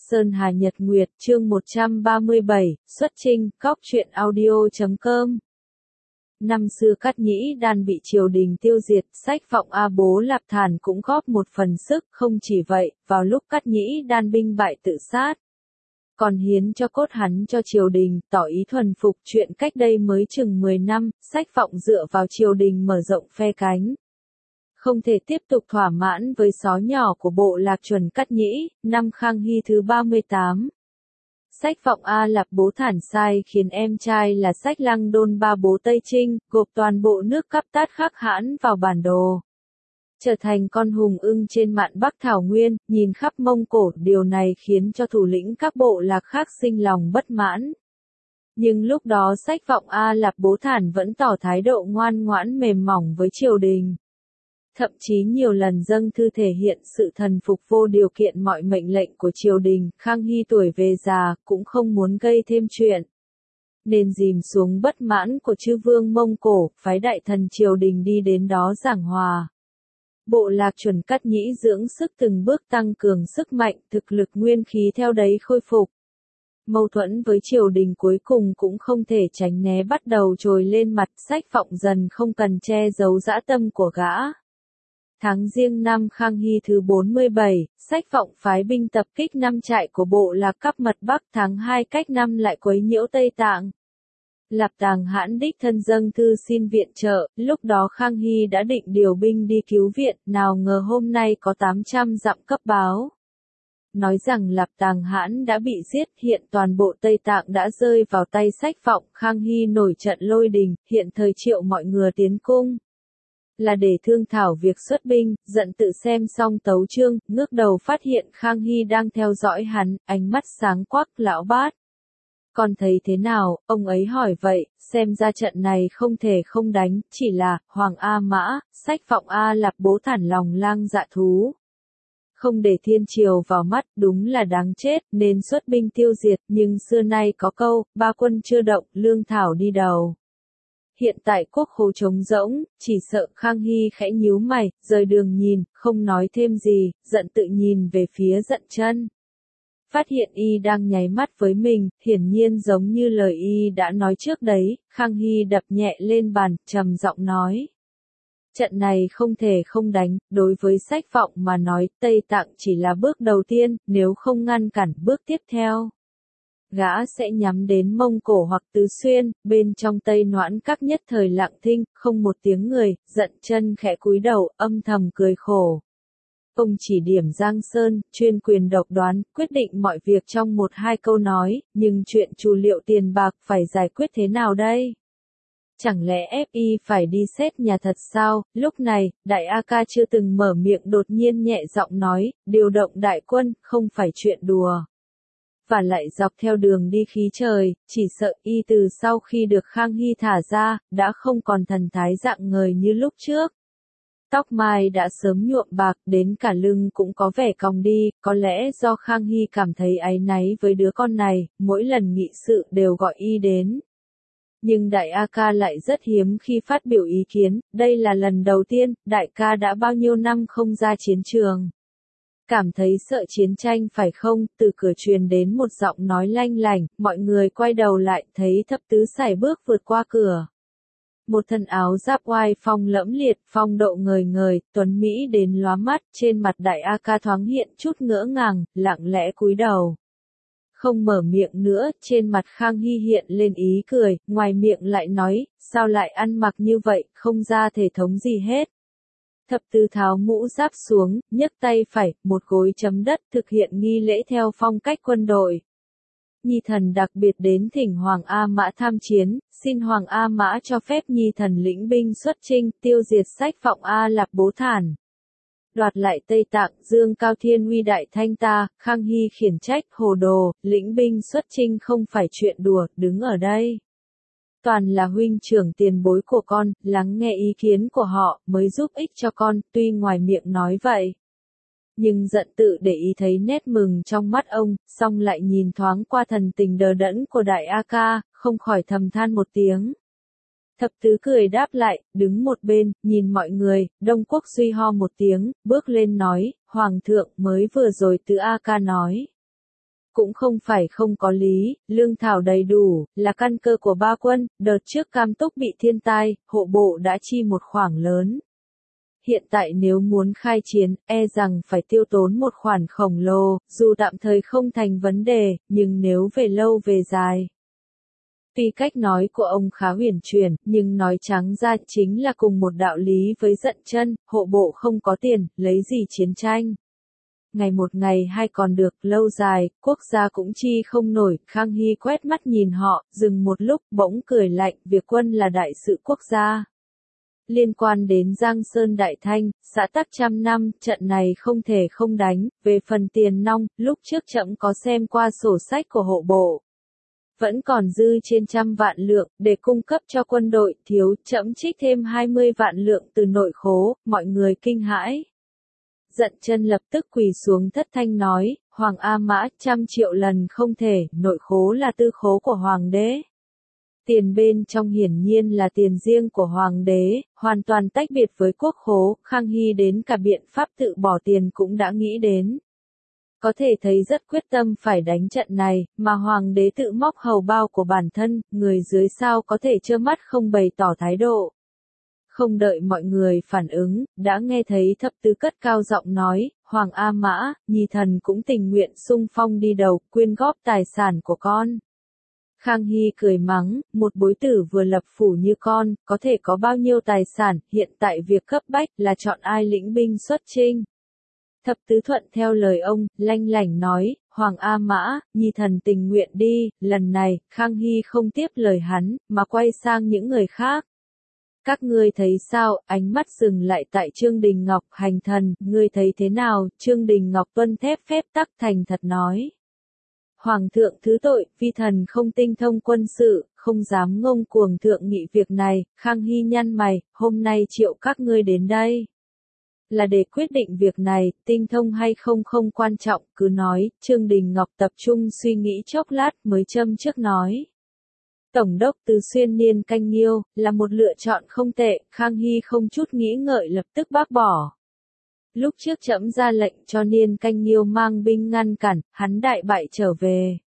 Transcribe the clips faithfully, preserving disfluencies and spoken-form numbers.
Sơn Hà Nhật Nguyệt, chương một trăm ba mươi bảy, xuất chinh, cóc truyện audio chấm com. Năm xưa Cát Nhĩ Đan bị triều đình tiêu diệt, Sách Vọng A Bố Lạp Thản cũng góp một phần sức, không chỉ vậy, vào lúc Cát Nhĩ Đan binh bại tự sát, còn hiến cho cốt hắn cho triều đình, tỏ ý thuần phục. Chuyện cách đây mới chừng mười năm, Sách Vọng dựa vào triều đình mở rộng phe cánh. Không thể tiếp tục thỏa mãn với xó nhỏ của bộ lạc chuẩn Cát Nhĩ, năm Khang Hy thứ ba mươi tám. Sách Vọng A Lạp Bố Thản sai khiến em trai là Sách Lăng Đôn Ba Bố Tây Trinh, gộp toàn bộ nước Cáp Tát Khắc Hãn vào bản đồ, trở thành con hùng ưng trên mạn Bắc Thảo Nguyên, nhìn khắp Mông Cổ. Điều này khiến cho thủ lĩnh các bộ lạc khác sinh lòng bất mãn. Nhưng lúc đó Sách Vọng A Lạp Bố Thản vẫn tỏ thái độ ngoan ngoãn mềm mỏng với triều đình. Thậm chí nhiều lần dâng thư thể hiện sự thần phục vô điều kiện mọi mệnh lệnh của triều đình. Khang Hy tuổi về già, cũng không muốn gây thêm chuyện, nên dìm xuống bất mãn của chư vương Mông Cổ, phái đại thần triều đình đi đến đó giảng hòa. Bộ lạc chuẩn Cát Nhĩ dưỡng sức từng bước tăng cường sức mạnh, thực lực nguyên khí theo đấy khôi phục. Mâu thuẫn với triều đình cuối cùng cũng không thể tránh né bắt đầu trồi lên mặt. Sách Vọng dần không cần che giấu dã tâm của gã. Tháng Giêng năm Khang Hy thứ bốn mươi bảy, Sách Vọng phái binh tập kích năm trại của bộ lạc Cáp Mật Bắc. Tháng hai cách năm lại quấy nhiễu Tây Tạng. Lạp Tàng Hãn đích thân dâng thư xin viện trợ. Lúc đó Khang Hy đã định điều binh đi cứu viện, nào ngờ hôm nay có tám trăm dặm cấp báo, nói rằng Lạp Tàng Hãn đã bị giết. Hiện toàn bộ Tây Tạng đã rơi vào tay Sách Vọng. Khang Hy nổi trận lôi đình, hiện thời triệu mọi người tiến cung, là để thương thảo việc xuất binh. Giận tự xem xong tấu chương, ngước đầu phát hiện Khang Hy đang theo dõi hắn, ánh mắt sáng quắc. Lão Bát, con thấy thế nào? Ông ấy hỏi vậy. Xem ra trận này không thể không đánh, chỉ là Hoàng A Mã. Sách Vọng A Lạp Bố Thản lòng lang dạ thú, không để thiên triều vào mắt, đúng là đáng chết, nên xuất binh tiêu diệt. Nhưng xưa nay có câu, ba quân chưa động, lương thảo đi đầu. Hiện tại quốc khố trống rỗng, chỉ sợ. Khang Hy khẽ nhíu mày, rời đường nhìn, không nói thêm gì. Giận tự nhìn về phía Dận Chân, phát hiện y đang nháy mắt với mình, hiển nhiên giống như lời y đã nói trước đấy. Khang Hy đập nhẹ lên bàn, trầm giọng nói: trận này không thể không đánh. Đối với Sách Vọng mà nói, Tây Tạng chỉ là bước đầu tiên, nếu không ngăn cản bước tiếp theo, gã sẽ nhắm đến Mông Cổ hoặc Tứ Xuyên. Bên trong Tây Noãn Các nhất thời lặng thinh, không một tiếng người. Dận Chân khẽ cúi đầu, âm thầm cười khổ. Ông chỉ điểm Giang Sơn, chuyên quyền độc đoán, quyết định mọi việc trong một hai câu nói, nhưng chuyện chu liệu tiền bạc phải giải quyết thế nào đây? Chẳng lẽ ép y phải đi xét nhà thật sao? Lúc này, Đại A Ca chưa từng mở miệng đột nhiên nhẹ giọng nói: điều động đại quân, không phải chuyện đùa. Và lại dọc theo đường đi khí trời, chỉ sợ y từ sau khi được Khang Hy thả ra, đã không còn thần thái rạng ngời như lúc trước. Tóc mai đã sớm nhuộm bạc, đến cả lưng cũng có vẻ cong đi. Có lẽ do Khang Hy cảm thấy áy náy với đứa con này, mỗi lần nghị sự đều gọi y đến. Nhưng Đại A Ca lại rất hiếm khi phát biểu ý kiến. Đây là lần đầu tiên. Đại ca đã bao nhiêu năm không ra chiến trường, cảm thấy sợ chiến tranh phải không? Từ cửa truyền đến một giọng nói lanh lảnh. Mọi người quay đầu lại, thấy Thập Tứ sải bước vượt qua cửa. Một thân áo giáp oai phong lẫm liệt, phong độ ngời ngời, tuấn mỹ đến lóa mắt. Trên mặt Đại A Ca thoáng hiện chút ngỡ ngàng, lặng lẽ cúi đầu, không mở miệng nữa. Trên mặt Khang Hy hiện lên ý cười, ngoài miệng lại nói: sao lại ăn mặc như vậy, không ra thể thống gì hết. Thập Tứ tháo mũ giáp xuống, nhấc tay phải, một gối chấm đất, thực hiện nghi lễ theo phong cách quân đội. Nhi thần đặc biệt đến thỉnh Hoàng A Mã tham chiến, xin Hoàng A Mã cho phép Nhi thần lĩnh binh xuất chinh, tiêu diệt Sách Vọng A Lạp Bố Thản, đoạt lại Tây Tạng, dương cao thiên uy đại thanh ta. Khang Hy khiển trách: hồ đồ, lĩnh binh xuất chinh không phải chuyện đùa. Đứng ở đây, toàn là huynh trưởng tiền bối của con, lắng nghe ý kiến của họ, mới giúp ích cho con. Tuy ngoài miệng nói vậy, nhưng Giận tự để ý thấy nét mừng trong mắt ông, song lại nhìn thoáng qua thần tình đờ đẫn của Đại A Ca, không khỏi thầm than một tiếng. Thập Tứ cười đáp lại, đứng một bên, nhìn mọi người. Đông Quốc suy ho một tiếng, bước lên nói: Hoàng thượng, mới vừa rồi Tứ A Ca nói, cũng không phải không có lý, lương thảo đầy đủ, là căn cơ của ba quân, đợt trước Cam Túc bị thiên tai, hộ bộ đã chi một khoản lớn. Hiện tại nếu muốn khai chiến, e rằng phải tiêu tốn một khoản khổng lồ, dù tạm thời không thành vấn đề, nhưng nếu về lâu về dài. Tuy cách nói của ông khá huyền chuyển, nhưng nói trắng ra chính là cùng một đạo lý với Dận Chân, hộ bộ không có tiền, lấy gì chiến tranh. Ngày một ngày hai còn được, lâu dài, quốc gia cũng chi không nổi, Khang Hy quét mắt nhìn họ, dừng một lúc, bỗng cười lạnh, việc quân là đại sự quốc gia. Liên quan đến Giang Sơn Đại Thanh, xã tắc trăm năm, trận này không thể không đánh, về phần tiền nong, lúc trước trẫm có xem qua sổ sách của hộ bộ. Vẫn còn dư trên trăm vạn lượng, để cung cấp cho quân đội, thiếu, trẫm trích thêm hai mươi vạn lượng từ nội khố, mọi người kinh hãi. Dận Chân lập tức quỳ xuống thất thanh nói, Hoàng A Mã, trăm triệu lần không thể, nội khố là tư khố của Hoàng đế. Tiền bên trong hiển nhiên là tiền riêng của Hoàng đế, hoàn toàn tách biệt với quốc khố, Khang Hy đến cả biện pháp tự bỏ tiền cũng đã nghĩ đến. Có thể thấy rất quyết tâm phải đánh trận này, mà Hoàng đế tự móc hầu bao của bản thân, người dưới sao có thể trơ mắt không bày tỏ thái độ. Không đợi mọi người phản ứng, đã nghe thấy thập tứ cất cao giọng nói, Hoàng A Mã, nhi thần cũng tình nguyện xung phong đi đầu, quyên góp tài sản của con. Khang Hy cười mắng, một bối tử vừa lập phủ như con, có thể có bao nhiêu tài sản, hiện tại việc cấp bách là chọn ai lĩnh binh xuất chinh. Thập tứ thuận theo lời ông, lanh lảnh nói, Hoàng A Mã, nhi thần tình nguyện đi, lần này, Khang Hy không tiếp lời hắn, mà quay sang những người khác. Các ngươi thấy sao, ánh mắt dừng lại tại Trương Đình Ngọc, hành thần, ngươi thấy thế nào, Trương Đình Ngọc tuân thép phép tắc thành thật nói. Hoàng thượng thứ tội, vi thần không tinh thông quân sự, không dám ngông cuồng thượng nghị việc này, Khang Hy nhăn mày, hôm nay triệu các ngươi đến đây. Là để quyết định việc này, tinh thông hay không không quan trọng, cứ nói, Trương Đình Ngọc tập trung suy nghĩ chốc lát mới châm trước nói. Tổng đốc Từ Xuyên Niên Canh Nghiêu, là một lựa chọn không tệ, Khang Hy không chút nghĩ ngợi lập tức bác bỏ. Lúc trước trẫm ra lệnh cho Niên Canh Nghiêu mang binh ngăn cản, hắn đại bại trở về.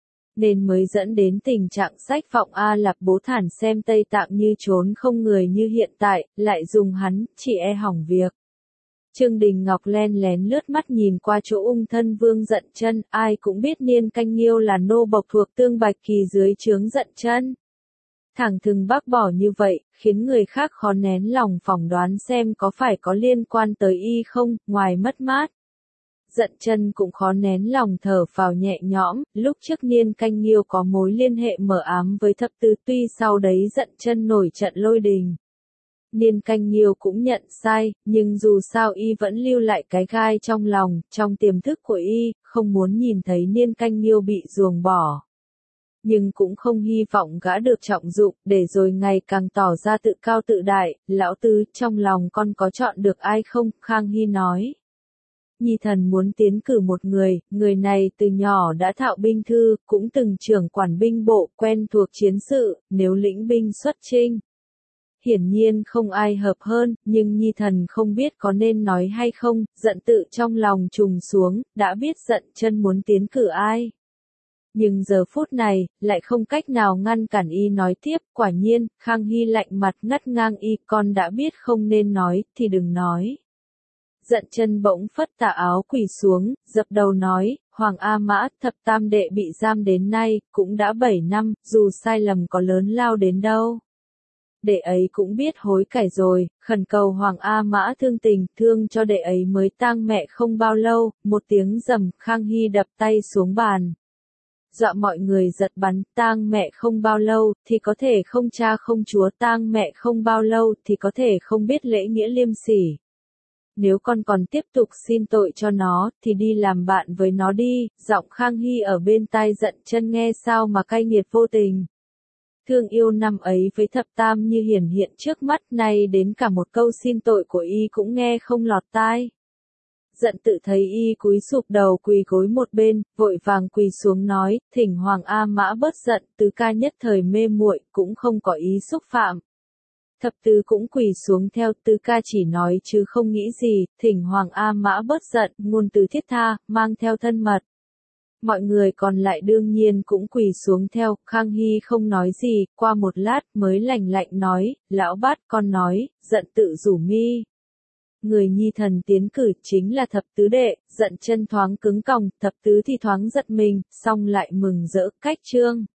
Nên mới dẫn đến tình trạng sách vọng A Lạp bố thản xem Tây Tạng như trốn không người như hiện tại, lại dùng hắn, chỉ e hỏng việc. Trương Đình Ngọc len lén lướt mắt nhìn qua chỗ ung thân Vương Dận Chân, ai cũng biết Niên Canh Nghiêu là nô bộc thuộc Tương Bạch Kỳ dưới trướng Dận Chân. Thẳng thừng bác bỏ như vậy, khiến người khác khó nén lòng phỏng đoán xem có phải có liên quan tới y không, ngoài mất mát. Dận Chân cũng khó nén lòng thở phào nhẹ nhõm, lúc trước Niên Canh Nghiêu có mối liên hệ mờ ám với thập tứ, tuy sau đấy Dận Chân nổi trận lôi đình. Niên Canh Nghiêu cũng nhận sai, nhưng dù sao y vẫn lưu lại cái gai trong lòng, trong tiềm thức của y, không muốn nhìn thấy Niên Canh Nghiêu bị ruồng bỏ. Nhưng cũng không hy vọng gã được trọng dụng, để rồi ngày càng tỏ ra tự cao tự đại, lão tứ, trong lòng con có chọn được ai không, Khang Hy nói. Nhi thần muốn tiến cử một người, người này từ nhỏ đã thạo binh thư, cũng từng trưởng quản binh bộ, quen thuộc chiến sự, nếu lĩnh binh xuất chinh. Hiển nhiên không ai hợp hơn, nhưng Nhi thần không biết có nên nói hay không, giận tự trong lòng trùng xuống, đã biết Dận Chân muốn tiến cử ai. Nhưng giờ phút này, lại không cách nào ngăn cản y nói tiếp, quả nhiên, Khang Hy lạnh mặt ngắt ngang y, con đã biết không nên nói, thì đừng nói. Dận Chân bỗng phất tà áo quỳ xuống, dập đầu nói, Hoàng A Mã, thập tam đệ bị giam đến nay, cũng đã bảy năm, dù sai lầm có lớn lao đến đâu. Đệ ấy cũng biết hối cải rồi, khẩn cầu Hoàng A Mã thương tình, thương cho đệ ấy mới tang mẹ không bao lâu, một tiếng rầm, Khang Hy đập tay xuống bàn. Dọa mọi người giật bắn, tang mẹ không bao lâu, thì có thể không cha không chúa, tang mẹ không bao lâu, thì có thể không biết lễ nghĩa liêm sỉ. Nếu con còn tiếp tục xin tội cho nó, thì đi làm bạn với nó đi, giọng Khang Hy ở bên tai Dận Chân nghe sao mà cay nghiệt vô tình. Thương yêu năm ấy với thập tam như hiển hiện trước mắt, nay đến cả một câu xin tội của y cũng nghe không lọt tai. Dận tự thấy y cúi sụp đầu quỳ gối một bên, vội vàng quỳ xuống nói, thỉnh Hoàng A Mã bớt giận, tứ ca nhất thời mê muội, cũng không có ý xúc phạm. Thập tứ cũng quỳ xuống theo, tứ ca chỉ nói chứ không nghĩ gì, thỉnh Hoàng A Mã bớt giận, ngôn từ thiết tha, mang theo thân mật. Mọi người còn lại đương nhiên cũng quỳ xuống theo, Khang Hy không nói gì, qua một lát mới lạnh lạnh nói, lão bát con nói, giận tự rủ mi. Người nhi thần tiến cử chính là thập tứ đệ, giận chân thoáng cứng còng, thập tứ thì thoáng giật mình, xong lại mừng rỡ cách trương.